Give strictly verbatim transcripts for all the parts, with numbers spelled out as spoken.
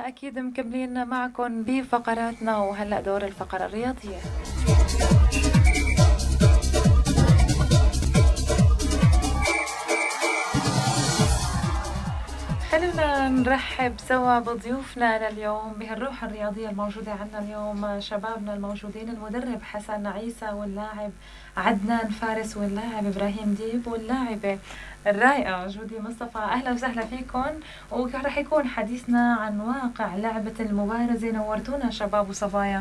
ورجعنا أكيد مكملين معكم بفقراتنا، وهلأ دور الفقرة الرياضية. خلونا نرحب سوا بضيوفنا لليوم بهالروح الرياضية الموجودة عندنا اليوم، شبابنا الموجودين، المدرب حسن عيسى واللاعب عدنان فارس واللاعب إبراهيم ديب واللاعبة الرائعة جودي مصطفى. أهلا وسهلا فيكم، ورح يكون حديثنا عن واقع لعبة المبارزة. نورتونا شباب وصبايا.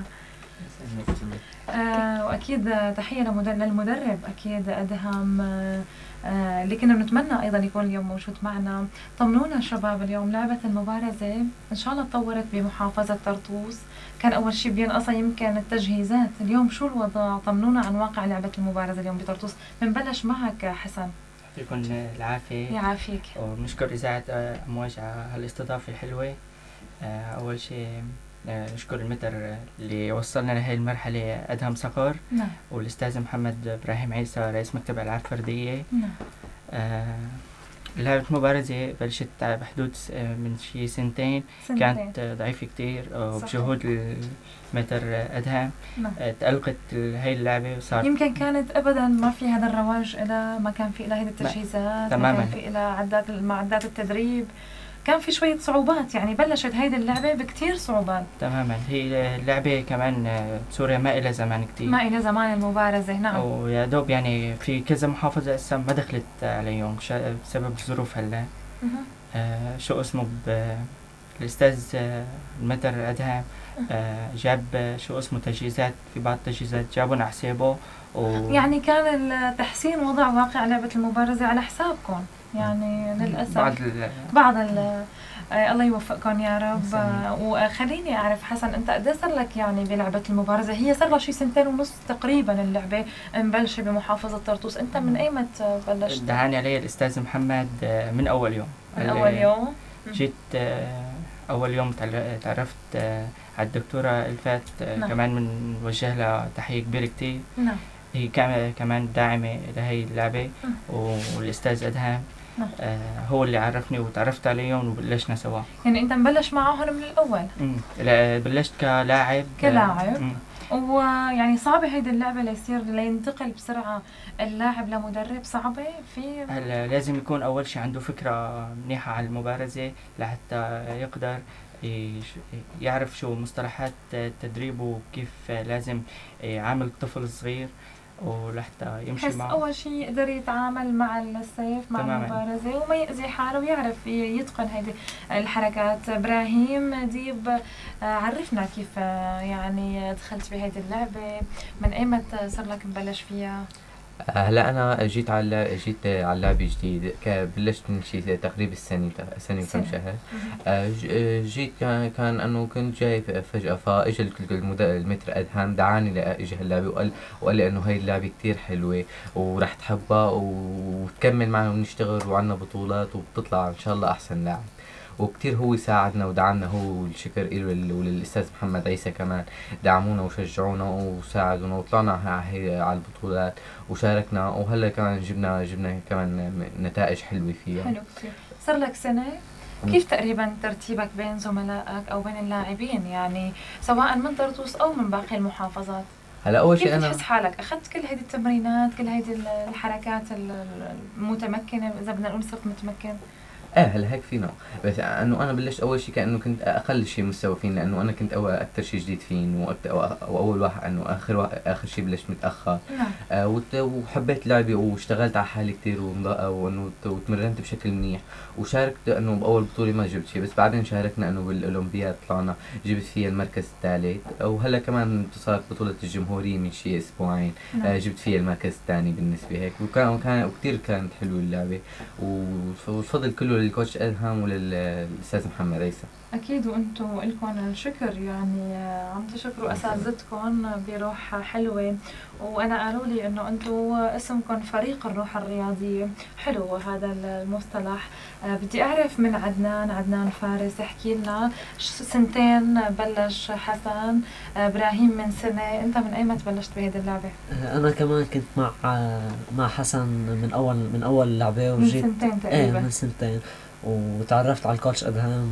آه وأكيد تحية للمدرب أكيد أدهم آه آه اللي كنا بنتمنى أيضا يكون اليوم موجود معنا. طمنونا شباب، اليوم لعبة المبارزة إن شاء الله تطورت بمحافظة طرطوس، كان أول شيء بينقصها يمكن التجهيزات، اليوم شو الوضع؟ طمنونا عن واقع لعبة المبارزة اليوم بطرطوس. بنبلش معك حسن. يعطيكم العافية. يعافيك. ونشكر إذاعة أمواج على هالاستضافة الحلوة. أول شيء نشكر المتر اللي وصلنا لهي المرحلة أدهم صقر. نعم. والأستاذ محمد إبراهيم عيسى رئيس مكتب ألعاب فردية. نعم. آه لعبة مبارزة بلشت بحدود من شي سنتين, سنتين. كانت ضعيفة كتير وبجهود المتر أدهم. نعم. تألقت هاي اللعبة وصار يمكن كانت أبدا ما في هذا الرواج، إلى ما كان في إلى هذه التجهيزات، ما كان في إلى عدات معدات التدريب، كان في شوية صعوبات. يعني بلشت هيدي اللعبة بكتير صعوبات. تماما. هي اللعبة كمان بسوريا ما إلى زمان كتير، ما إلى زمان المبارزة. نعم. ويا دوب يعني في كذا محافظة هسه ما دخلت عليهم بسبب الظروف هلا. آه شو اسمه الأستاذ المتر أدهم آه جاب شو اسمه تجهيزات، في بعض التجهيزات جابون على حسابه و... يعني كان التحسين وضع واقع لعبة المبارزة على حسابكم يعني للأسف. بعض ال... بعض ال... آه الله يوفقكم يا رب. آه وخليني أعرف حسن، أنت قد صار لك يعني بلعبة المبارزة؟ هي صار لها شي سنتين ونص تقريبا اللعبة مبلشة بمحافظة طرطوس، أنت من أي متى بلشت؟ دعاني علي الأستاذ محمد من أول يوم. من أول يوم جيت آه أول يوم تعرفت آه على الدكتورة الفات. آه نعم. كمان بنوجه لها تحية كبيرة كتير. نعم. هي كمان داعمة لهي اللعبة. والأستاذ أدهم نعم. آه هو اللي عرفني وتعرفت عليهم وبلشنا سوا. يعني أنت مبلش معهم من الأول؟ امم بلشت كلاعب. كلاعب. آه ويعني صعبة هيدي اللعبة ليصير لينتقل بسرعة اللاعب لمدرب؟ صعبة في هلا لازم يكون أول شيء عنده فكرة منيحة على المبارزة لحتى يقدر يعرف شو مصطلحات التدريب وكيف لازم يعامل الطفل الصغير ولحتى يمشي معه. أول شيء يقدر يتعامل مع السيف مع تماماً. المبارزة وما يأذي حاله ويعرف يتقن هذه الحركات. إبراهيم ديب عرفنا كيف يعني دخلت بهذه اللعبة، من أيمتى صار لك مبلش فيها؟ هلا انا جيت على جيت على لعبه جديده، بلشت من شي تقريبا السنه سنه وكم شهر. جيت كان كان انه كنت جاي فجاه، فاجى المتر ادهم دعاني لاجي هاللعبه وقال وقال لي انه هاي اللعبه كتير حلوه ورح تحبها وتكمل معنا ونشتغل وعنا بطولات وبتطلع ان شاء الله احسن لاعب. وكتير هو ساعدنا ودعمنا، هو الشكر له وللأستاذ محمد عيسى كمان دعمونا وشجعونا وساعدونا وطلعنا على البطولات وشاركنا، وهلا كمان جبنا جبنا كمان نتائج حلوة فيها. حلو كتير. صار لك سنة، كيف تقريبا ترتيبك بين زملائك أو بين اللاعبين يعني سواء من طرطوس أو من باقي المحافظات؟ هلا أول شيء أنا كيف تحس حالك؟ أخذت كل هذه التمرينات، كل هذه الحركات المتمكنة، إذا بدنا نقول صرت متمكن؟ ايه هلا هيك فينا، بس انه انا بلشت اول شيء كانه كنت اقل شيء مستوى فين، لانه انا كنت اول اكثر شيء جديد فين واول واحد انه اخر واحد اخر شيء بلشت متاخر. نعم. آه وحبيت لعبي واشتغلت على حالي كثير وانه وتمرنت بشكل منيح وشاركت انه باول بطوله ما جبت شيء، بس بعدين شاركنا انه بالاولمبياد طلعنا جبت فيها المركز الثالث، وهلا كمان صارت بطوله الجمهوريه من شيء اسبوعين. نعم. آه جبت فيها المركز الثاني بالنسبه هيك، وكان كان وكثير كانت حلوه اللعبه والفضل كله للكوتش أدهم وللأستاذ محمد عيسى. أكيد، وأنتم لكم الشكر يعني عم تشكروا أساتذتكم بروح حلوة، وأنا قالوا لي إنه أنتم اسمكم فريق الروح الرياضية. حلو هذا المصطلح. أه بدي أعرف من عدنان عدنان فارس، احكي لنا سنتين بلش حسن، إبراهيم من سنة، أنت من أي متى بلشت بهذه اللعبة؟ أنا كمان كنت مع مع حسن من أول من أول لعبة وجيت من سنتين تقريبا. إيه من سنتين وتعرفت على الكوتش أدهم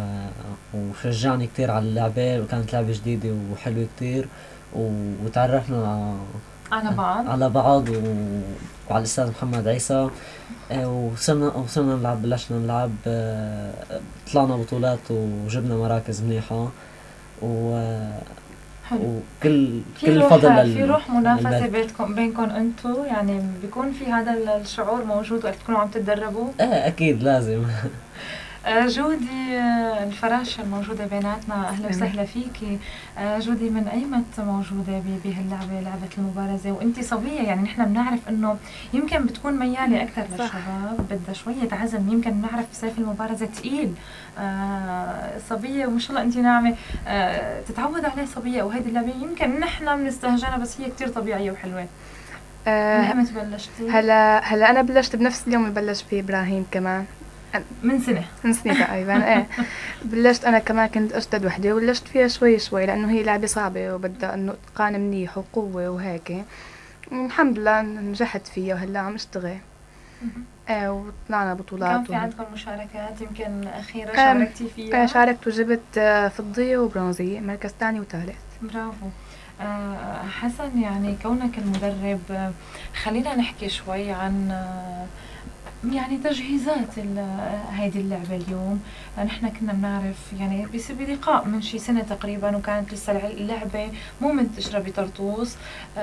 وشجعني كتير على اللعبة، وكانت لعبة جديدة وحلوة كتير، وتعرفنا على بعض على بعض وعلى الأستاذ محمد عيسى. وصرنا وصرنا نلعب بلشنا نلعب، طلعنا بطولات وجبنا مراكز منيحة، و وكل كل الفضل في روح منافسة بينكم بينكم انتو، يعني بيكون في هذا الشعور موجود وقت تكونوا عم تتدربوا؟ ايه اكيد لازم. جودي الفراشة الموجودة بيناتنا، أهلا وسهلا فيكي. جودي، من أي متى موجودة بهاللعبة، لعبة المبارزة، وأنتي صبية؟ يعني نحن بنعرف إنه يمكن بتكون ميالة أكثر للشباب، بدها شوية عزم، يمكن بنعرف سيف المبارزة تقيل. صبية وما شاء الله أنتي ناعمة، تتعود عليه صبية، وهيدي اللعبة يمكن نحن بنستهجنها بس هي كتير طبيعية وحلوة. أه من أمتى بلشتي؟ هلا هلا أنا بلشت بنفس اليوم اللي بلش فيه إبراهيم كمان، من سنة من سنة تقريبا. ايه بلشت انا كمان، كنت اشتد وحدي وبلشت فيها شوي شوي لانه هي لعبة صعبة وبدها انه اتقان منيح وقوة وهيك. الحمد لله نجحت فيها وهلا عم اشتغل. ايه وطلعنا بطولات. كان في عندكم مشاركات يمكن أخيرة شاركتي فيها؟ ايه شاركت وجبت فضية وبرونزية، مركز ثاني وثالث. برافو. أه حسن، يعني كونك المدرب، خلينا نحكي شوي عن يعني تجهيزات هيدي اللعبة اليوم. نحن كنا بنعرف يعني بلقاء من شي سنة تقريبا، وكانت لسه اللعبة مو منتشرة بطرطوس،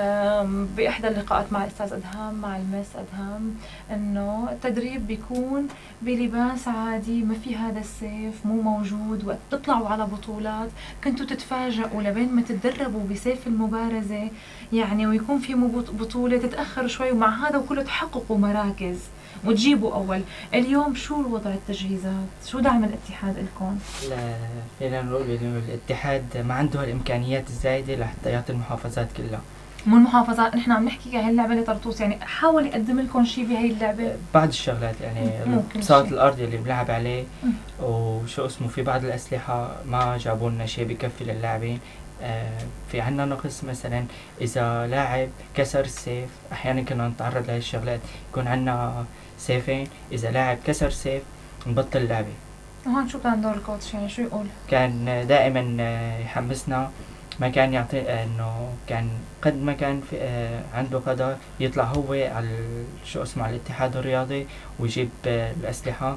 بإحدى اللقاءات مع الأستاذ أدهم مع المس أدهم، إنه التدريب بيكون بلباس عادي، ما في هذا السيف، مو موجود. وقت تطلعوا على بطولات كنتوا تتفاجئوا لبين ما تتدربوا بسيف المبارزة يعني، ويكون في بطولة تتأخر شوي، ومع هذا وكله تحققوا مراكز وتجيبوا أول. اليوم شو وضع التجهيزات؟ شو دعم الاتحاد لكم؟ لا فينا نقول إنه الاتحاد ما عنده الإمكانيات الزايدة لحتى يعطي المحافظات كلها. مو المحافظات، نحن عم نحكي هاي اللعبة لطرطوس، يعني حاول يقدم لكم شيء بهي اللعبة. بعض الشغلات يعني بساط الأرض اللي بنلعب عليه وشو اسمه، في بعض الأسلحة ما جابوا لنا شيء بكفي للاعبين. آه في عنا نقص، مثلا إذا لاعب كسر السيف، أحيانا كنا نتعرض لهي الشغلات، يكون عنا سيفين، إذا لاعب كسر سيف نبطل لعبة. وهون شو كان دور الكوتش، يعني شو يقول؟ كان دائما يحمسنا، ما كان يعطي انه كان قد ما كان في عنده قدر يطلع هو على شو اسمه على الاتحاد الرياضي ويجيب الأسلحة.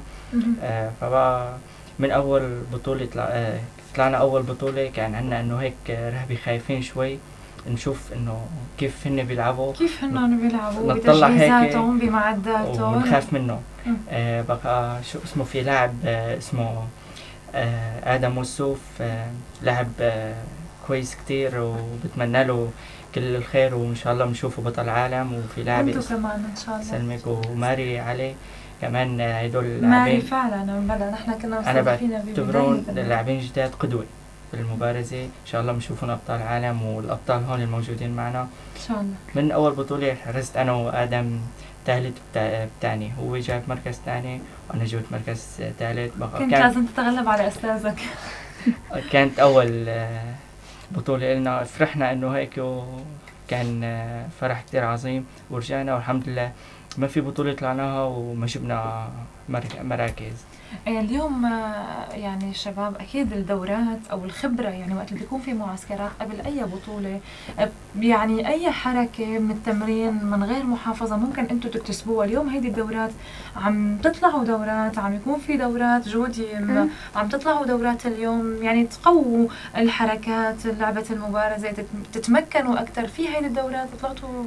فبقى من أول بطولة طلعنا أول بطولة كان عنا إنه هيك رهبة، خايفين شوي نشوف إنه كيف هن بيلعبوا، كيف هن بيلعبوا بتجهيزاتهم بمعداتهم، ونخاف منه. آه بقى شو اسمه، في لاعب آه اسمه آه آدم وسوف، آه لاعب آه كويس كتير، وبتمنى له كل الخير وإن شاء الله بنشوفه بطل عالم. وفي لاعب كمان إن شاء الله سلمك وماري علي كمان، هدول لاعبين ماري فعلا بلا نحن كنا أنا بعتبرهم لاعبين جداد قدوة في المبارزة. إن شاء الله بنشوفهم أبطال عالم، والأبطال هون الموجودين معنا إن شاء الله. من أول بطولة حرزت أنا وآدم ثالث بتاني، هو جاب مركز ثاني وأنا جبت مركز ثالث. كنت لازم تتغلب على أستاذك. كانت أول بطولة لنا، فرحنا إنه هيك، وكان فرح كتير عظيم. ورجعنا والحمد لله ما في بطولة طلعناها وما جبنا مراكز. اليوم يعني الشباب أكيد الدورات أو الخبرة، يعني وقت اللي بيكون في معسكرات قبل أي بطولة، يعني أي حركة من التمرين من غير محافظة ممكن أنتوا تكتسبوها. اليوم هيدي الدورات عم تطلعوا دورات، عم يكون في دورات جودي عم تطلعوا دورات اليوم، يعني تقووا الحركات، لعبة المبارزة تتمكنوا أكثر في هيدي الدورات. طلعتوا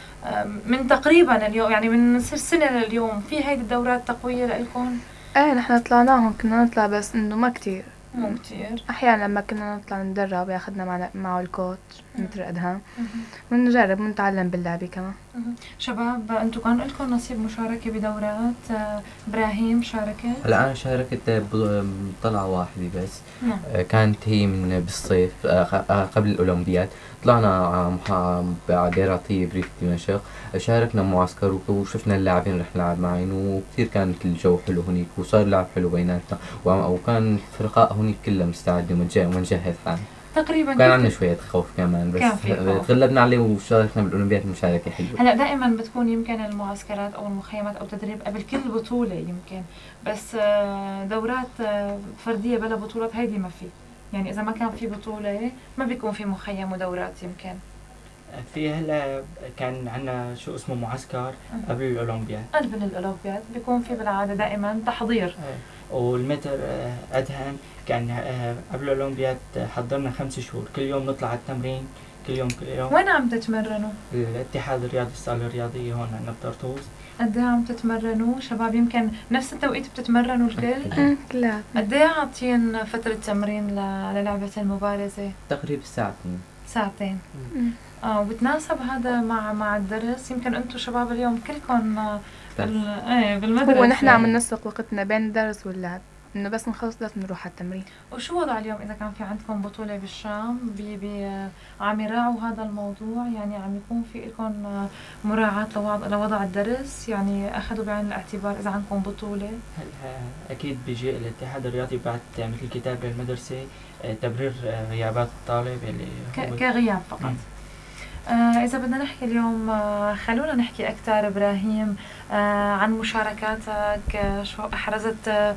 من تقريبا اليوم يعني من سنة لليوم في هيدي الدورات تقوية لإلكم؟ ايه نحن طلعناهم، كنا نطلع بس انه ما كتير مو كتير. احيانا لما كنا نطلع ندرب ياخدنا معنا معه الكوتش مثل أدهم، ونجرب ونتعلم باللعبة كمان. شباب انتم كان لكم نصيب مشاركة بدورات؟ ابراهيم شاركت؟ هلا انا شاركت بطلعة واحدة بس. نعم. كانت هي من بالصيف قبل الاولمبياد، طلعنا على دير عطية بريف دمشق، شاركنا معسكر وشفنا اللاعبين اللي رح نلعب معين، وكثير كانت الجو حلو هنيك وصار لعب حلو بيناتنا، وكان الفرقاء هنيك كلها مستعدة ومنجهز حالنا. تقريبا كان كيف عندنا تت- شوية خوف كمان، بس كان في خوف. تغلبنا عليه وشاركنا بالأولمبياد مشاركة حلوة. هلا دائما بتكون يمكن المعسكرات او المخيمات او تدريب قبل كل بطوله يمكن، بس آه، دورات آه، فرديه بلا بطولات هيدي ما في. يعني اذا ما كان في بطوله ما بيكون في مخيم ودورات يمكن. في هلا كان عندنا شو اسمه معسكر قبل الأولمبياد. قبل الاولمبياد بيكون في بالعاده دائما تحضير. والمتر آه، أدهم كان آه، قبل الأولمبياد حضرنا خمس شهور، كل يوم نطلع على التمرين، كل يوم كل يوم. وين عم تتمرنوا؟ الاتحاد الرياضي، الصالة الرياضية هون عندنا بطرطوس. قد ايه عم تتمرنوا شباب؟ يمكن نفس التوقيت بتتمرنوا الكل؟ أمم، كلها. قد ايه عاطين فترة تمرين ل- للعبة المبارزة؟ تقريبا ساعتين. ساعتين. أمم. اه وبتناسب هذا مع مع الدرس؟ يمكن انتم شباب اليوم كلكم آه، درس. بال... ايه بالمدرسة. هو نحن عم ننسق وقتنا بين الدرس واللعب، انه بس نخلص لازم نروح على التمرين. وشو وضع اليوم اذا كان في عندكم بطولة بالشام؟ بي بي آه، عم يراعوا هذا الموضوع؟ يعني عم يكون في لكم آه، مراعاة لوضع, لوضع الدرس؟ يعني اخذوا بعين الاعتبار اذا عندكم بطولة؟ هلا أكيد بيجي الاتحاد الرياضي بعد مثل كتاب للمدرسة آه، تبرير آه، غيابات الطالب اللي ك- هو كغياب فقط. مم. آه إذا بدنا نحكي اليوم آه خلونا نحكي أكثر إبراهيم آه عن مشاركاتك، آه شو أحرزت آه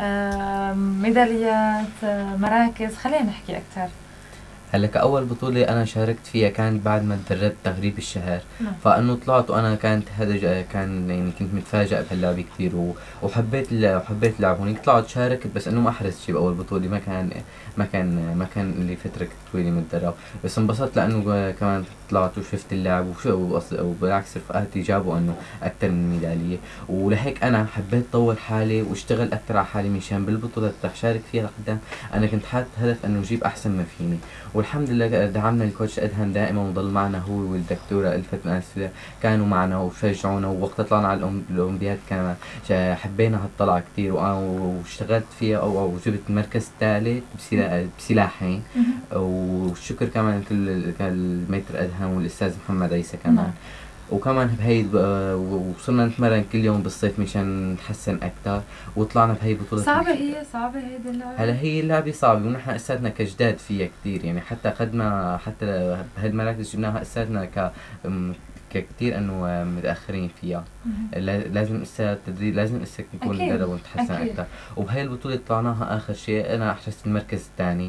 آه ميداليات، آه مراكز، خلينا نحكي أكثر. هلا كأول بطولة أنا شاركت فيها كانت بعد ما تدربت تغريب الشهر. نعم. فإنه طلعت وأنا كانت هذا ج- كان يعني كنت متفاجئ بهاللعبة كثير و- وحبيت ال- وحبيت اللعب هونيك. طلعت شاركت بس إنه ما أحرزت شيء بأول بطولة، ما كان ما كان ما كان لي فترة طويلة متدرب، بس انبسطت لأنه كمان طلعت وشفت اللعب وشو وأص- وبالعكس رفقاتي جابوا إنه أكثر من ميدالية، ولهيك أنا حبيت طور حالي واشتغل أكثر على حالي مشان بالبطولات رح شارك فيها لقدام أنا كنت حاطط هدف إنه أجيب أحسن ما فيني. والحمد لله دعمنا الكوتش أدهم دائما وضل معنا هو والدكتورة ألفت مآسفة، كانوا معنا وشجعونا، ووقت طلعنا على الأم- الأولمبياد كمان شا- حبينا هالطلعة كتير وأنا واشتغلت فيها أو أو جبت المركز الثالث بسلا- بسلاحين. والشكر كمان كل الميتر أدهم والأستاذ محمد عيسى كمان. نعم. وكمان بهي وصرنا نتمرن كل يوم بالصيف مشان نتحسن أكتر، وطلعنا بهي بطولة. صعبة هي صعبة هيدي اللعبة؟ هلا هي اللعبة صعبة ونحن اساتنا كجداد فيها كتير، يعني حتى قدنا حتى بهالمراكز جبناها اساتنا ك م- ككتير انه متاخرين فيها. مهم. لا- لازم اسا تدريب، لازم اسا نكون أكيد، ندرب ونتحسن أكيد. اكثر. وبهي البطولة طلعناها اخر شيء انا احرزت المركز الثاني،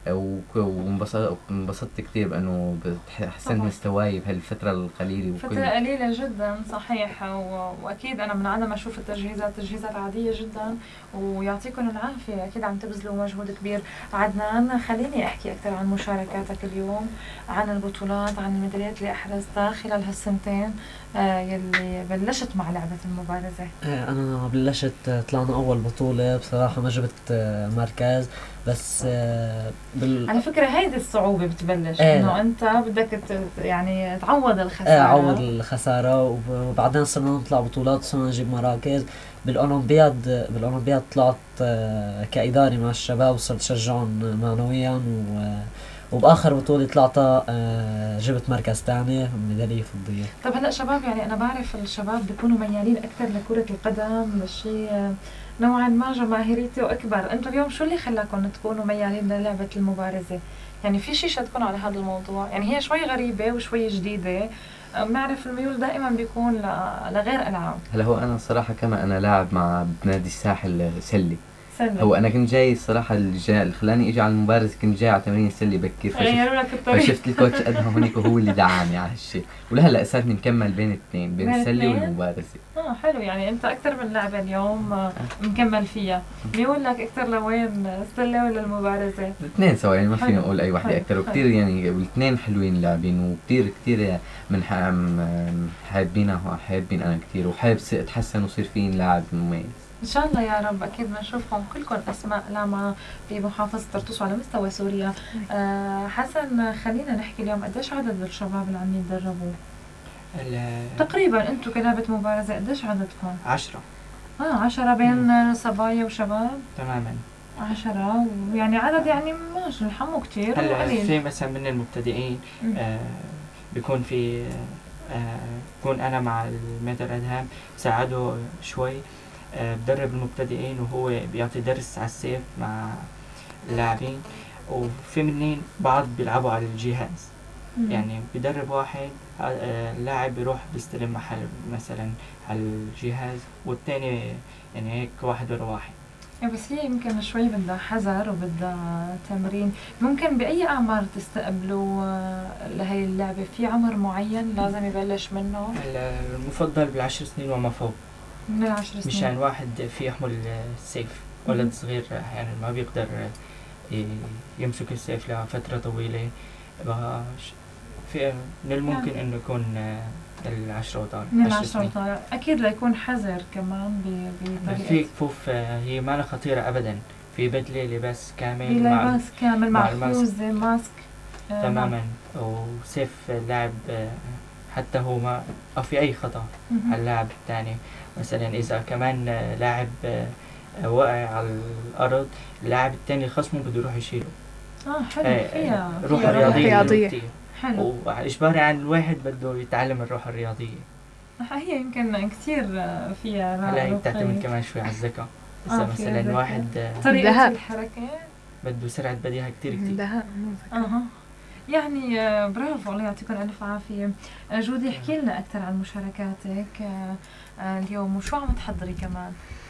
وانبسطت انبسطت كثير بانه بتح- حسنت طبعاً. مستواي بهالفترة القليلة وكل فترة قليلة جدا صحيح، و... وأكيد أنا من عدم أشوف التجهيزات تجهيزات عادية جدا، ويعطيكم العافية، أكيد عم تبذلوا مجهود كبير. عدنان خليني أحكي أكثر عن مشاركاتك اليوم، عن البطولات، عن الميداليات اللي أحرزتها خلال هالسنتين آه يلي بلشت مع لعبة المبارزة. إيه، انا بلشت آه، طلعنا اول بطولة، بصراحة ما جبت آه، مركز، بس آه، بال على فكرة هيدي الصعوبة بتبلش إيه. إنه أنت بدك ت- يعني تعوض الخسارة. ايه عوض الخسارة، وب- وبعدين صرنا نطلع بطولات، صرنا نجيب مراكز. بالأولمبياد بالأولمبياد طلعت آه، كإداري مع الشباب، وصرت شجعهم معنويا، و وبآخر بطولة طلعتها آه، جبت مركز تاني، ميدالية فضية. طب هلا شباب، يعني انا بعرف الشباب بيكونوا ميالين اكثر لكرة القدم، لشيء نوعا ما جماهيريته اكبر. انتم اليوم شو اللي خلاكم تكونوا ميالين للعبة المبارزة؟ يعني في شيء شدكم على هذا الموضوع؟ يعني هي شوي غريبة وشوي جديدة، بنعرف الميول دائما بيكون ل- لغير العاب. هلا هو انا صراحة كمان انا لاعب مع بنادي الساحل سلة. سلة. هو انا كنت جاي الصراحه اللي جاي اللي خلاني اجي على المبارزه، كنت جاي على تمرين سله بكير، فشفت غيروا لك الطريق. فشفت الكوتش ادهم هونيك وهو اللي دعاني على هالشيء، ولهلا اساتني مكمل بين الاثنين، بين بين السله الاثنين؟ والمبارزه. اه حلو، يعني انت اكثر من لعبة اليوم آه، مكمل فيها. ميول لك اكثر لوين، السلة ولا المبارزة؟ الاثنين سوا، يعني ما فيني حلو. اقول اي وحده حلو. اكثر، حلو. وكثير يعني الاثنين حلوين لاعبين، وكثير كثير من ح- م- حابينها حابين انا كثير، وحابب س- اتحسن وصير فيني لاعب مميز. ان شاء الله يا رب. اكيد بنشوفكم كلكم اسماء لامعة في محافظة طرطوس وعلى مستوى سوريا. آه حسن، خلينا نحكي اليوم قديش عدد الشباب اللي عم يتدربوا؟ ال- تقريبا انتم كلعبة مبارزة قديش عددكم؟ عشرة اه عشرة بين صبايا وشباب. تماما. عشرة، يعني عدد يعني ماشي الحمو كتير هلا وقليل. في مثلا من المبتدئين مم. آه بيكون في آه بكون انا مع الميتر ادهم ساعده شوي، آه بدرب المبتدئين وهو بيعطي درس على السيف مع اللاعبين. وفي منين بعض بيلعبوا على الجهاز. مم. يعني بدرب واحد، آه، اللاعب بيروح بيستلم محل مثلا على الجهاز، والتاني يعني هيك واحد ورا واحد. إيه بس هي يمكن شوي بدها حذر وبدها تمرين. ممكن بأي أعمار تستقبلوا آه، لهي اللعبة؟ في عمر معين لازم يبلش منه؟ المفضل بالعشر سنين وما فوق، من العشر سنين. مشان واحد في يحمل السيف. ولد مم. صغير أحيانا ما بيقدر ي- يمسك السيف لفترة طويلة. بقى ش- في من الممكن يعني. إنه يكون آه، العشرة وطالع. من عشر العشرة سنين. وطالع أكيد ليكون حذر كمان ب- بطريقة. في كفوف، آه، هي ما خطيرة أبدا. في بدلة لباس كامل في مع لباس كامل مع مع الماسك. خوذة ماسك. آه، تماما. وسيف اللاعب آه، حتى هو ما أو في أي خطأ مهم. على اللاعب الثاني. مثلا إذا كمان آه، لاعب آه، وقع على الأرض، اللاعب الثاني خصمه بده يروح يشيله. اه حلو. آه، فيها روح فيها رياضية رياضية. كتير. حلو. وإجباري عن الواحد بده يتعلم الروح الرياضية. هي يمكن كثير فيها هلا هي رقي. بتعتمد كمان شوي على الذكاء. آه، إذا فيها مثلا ذكاء. واحد آه، طريقة دهاء. الحركة. بده سرعة بديهة كتير كتير. ده اها. يعني آه، برافو، الله يعطيكم الف عافيه. آه، جودي احكي لنا اكثر عن مشاركاتك آه، آه، اليوم، وشو عم تحضري كمان؟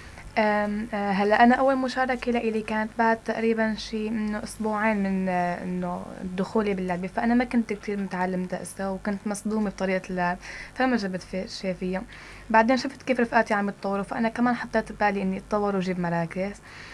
أم، آه، هلا انا اول مشاركه لإلي كانت بعد تقريبا شي انه اسبوعين من آه، انه دخولي باللعبه، فانا ما كنت كتير متعلمة اسا وكنت مصدومه بطريقه اللعب، فما جبت في شي فيها. بعدين شفت كيف رفقاتي عم يتطوروا، فانا كمان حطيت ببالي اني اتطور واجيب مراكز.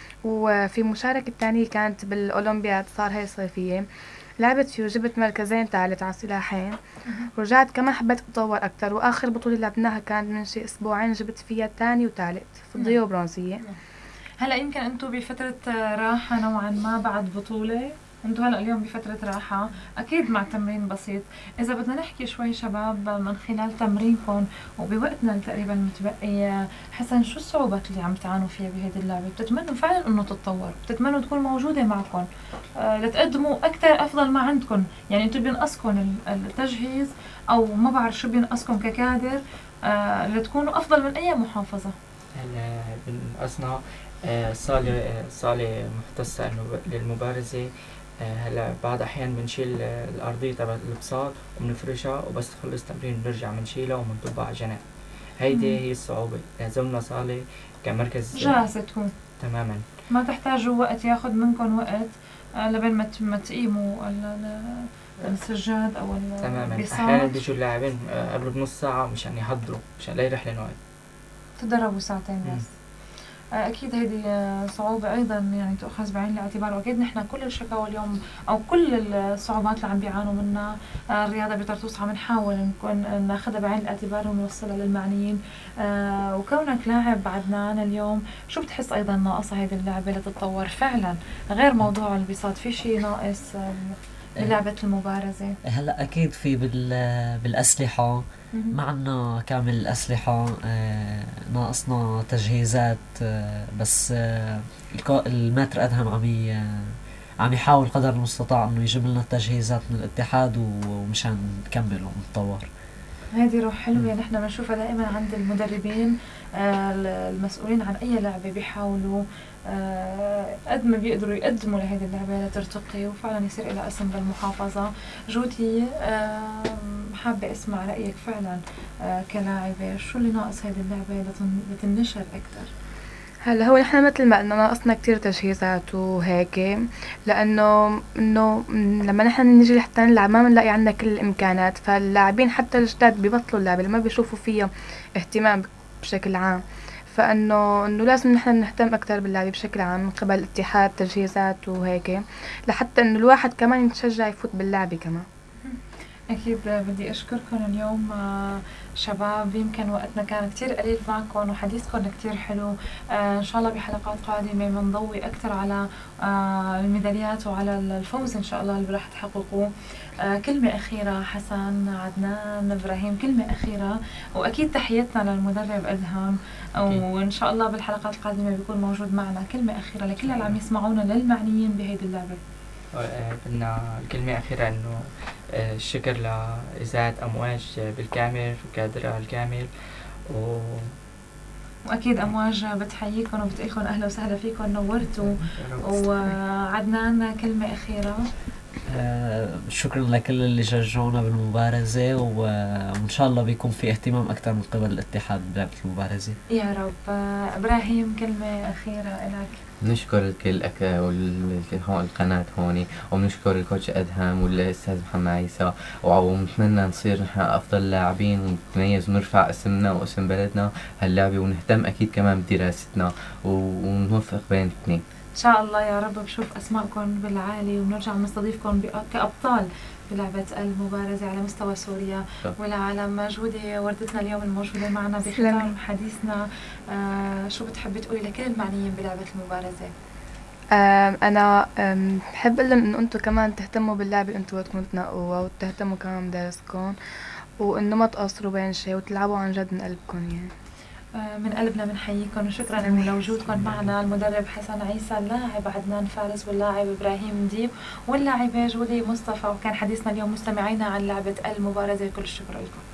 وفي مشاركه تانية كانت بالاولمبياد، صار هي صيفيه، لعبت فيه وجبت مركزين ثالث على سلاحين. ورجعت كمان حبيت اتطور اكثر، واخر بطوله لعبناها كانت من شي اسبوعين، جبت فيها ثاني وثالث فضيه نعم. وبرونزيه. هلا يمكن انتم بفتره آه، راحه نوعا ما بعد بطوله، انتم هلا اليوم بفتره راحه اكيد مع تمرين بسيط. اذا بدنا نحكي شوي شباب من خلال تمرينكم وبوقتنا تقريبا متبقي، آه، حسن شو الصعوبات اللي عم تعانوا فيها بهيدي اللعبه؟ بتتمنوا فعلا انه تتطور، بتتمنوا تكون موجوده معكم آه، لتقدموا اكثر افضل ما عندكم؟ يعني انتم بينقصكم ال- التجهيز او ما بعرف شو بينقصكم ككادر آه، لتكونوا افضل من اي محافظه؟ هلا بنقصنا آه، صالة آه، صالة مختصة إنه ب- للمبارزة. آه، هلا بعض أحيان بنشيل آه، الأرضية تبع البساط وبنفرشها، وبس نخلص تمرين بنرجع بنشيلها وبنطبها على جنب. هيدي مم. هي الصعوبة. لازمنا صالة كمركز. جاهزه تكون، تماما. ما تحتاجوا وقت ياخد منكم وقت آه، لبين ما ت- ما تقيموا ال- ال- السجاد او تماما. البساط. أحيانا بيجوا اللاعبين آه، قبل بنص ساعة مشان يحضروا، مشان لا يرحلن وقت. تدربوا ساعتين مم. بس. آه، اكيد هذه آه، صعوبة ايضا يعني تؤخذ بعين الاعتبار، واكيد نحن كل الشكاوى اليوم او كل الصعوبات اللي عم بيعانوا منها آه، الرياضة بطرطوس عم نحاول نكون ناخذها بعين الاعتبار ونوصلها للمعنيين. آه، وكونك لاعب عدنان اليوم، شو بتحس ايضا ناقصة هذه اللعبة لتتطور فعلا غير موضوع البساط؟ في شيء ناقص آه، بلعبة المبارزة؟ هلا اكيد في بال بالاسلحه، مهم. ما عنا كامل الاسلحه، آه، ناقصنا تجهيزات، آه، بس آه، الكو- المتر ادهم عم ي- عم يحاول قدر المستطاع انه يجيب لنا التجهيزات من الاتحاد و- ومشان نكمل ونتطور. هذه روح حلوة نحن بنشوفها دائما عند المدربين آه، المسؤولين عن أي لعبة، بيحاولوا آه، قد ما بيقدروا يقدموا لهذه اللعبة لترتقي وفعلا يصير لها اسم بالمحافظة. جودي آه، حابة أسمع رأيك فعلا آه، كلاعبة، شو اللي ناقص هذه اللعبة لتن- لتنشر أكثر؟ هلا هو نحن مثل ما قلنا ناقصنا كتير تجهيزات وهيك، لانه انه م- لما نحن نيجي لحتى نلعب ما بنلاقي عندنا كل الامكانات، فاللاعبين حتى الجداد ببطلوا اللعبه لما بيشوفوا فيها اهتمام بشكل عام. فانه انه لازم نحن نهتم اكثر باللعبه بشكل عام من قبل الاتحاد، تجهيزات وهيك، لحتى انه الواحد كمان يتشجع يفوت باللعبه كمان. أكيد بدي أشكركم اليوم آه، شباب، يمكن وقتنا كان كتير قليل معكم وحديثكم كتير حلو. آه، إن شاء الله بحلقات قادمة بنضوي أكتر على آه، الميداليات وعلى الفوز إن شاء الله اللي راح تحققوه. آه، كلمة أخيرة حسن، عدنان، إبراهيم، كلمة أخيرة، وأكيد تحياتنا للمدرب أدهم، وإن شاء الله بالحلقات القادمة بيكون موجود معنا. كلمة أخيرة لكل اللي عم يسمعونا للمعنيين بهيدي اللعبة. آه، بدنا الكلمة الأخيرة إنه آه، الشكر لإذاعة أمواج آه، بالكامل وكادرها الكامل، و واكيد امواج بتحييكم وبتقلكم اهلا وسهلا فيكم، نورتوا. وعدنان كلمه اخيره. آه شكرا لكل اللي شجعونا بالمبارزة، وإن شاء الله بيكون في اهتمام أكثر من قبل الاتحاد بلعبة المبارزة. يا رب. آه إبراهيم كلمة أخيرة لك. نشكر الكل أك... وال... هون القناة هوني، وبنشكر الكوتش أدهم والأستاذ محمد عيسى، ونتمنى نصير نحن أفضل لاعبين ونتميز ونرفع اسمنا واسم بلدنا هاللعبة، ونهتم أكيد كمان بدراستنا ونوفق بين الاثنين. إن شاء الله يا رب بشوف أسماءكم بالعالي وبنرجع نستضيفكم كأبطال بلعبة المبارزة على مستوى سوريا والعالم. جودي وردتنا اليوم الموجودة معنا بختام حديثنا، آه شو بتحبي تقولي لكل المعنيين بلعبة المبارزة؟ أنا بحب أقول لهم إنه أنتم كمان تهتموا باللعبة أنتم وقتكم تنقوها، وتهتموا كمان بدرسكم، وإنه ما تقصروا بين شيء، وتلعبوا عن جد من قلبكم يعني. من قلبنا بنحييكم وشكرا لوجودكم معنا. المدرب حسن عيسى، اللاعب عدنان فارس، واللاعب إبراهيم ديب، واللاعبة جودي مصطفى. وكان حديثنا اليوم مستمعينا عن لعبة المبارزة. كل الشكر لكم.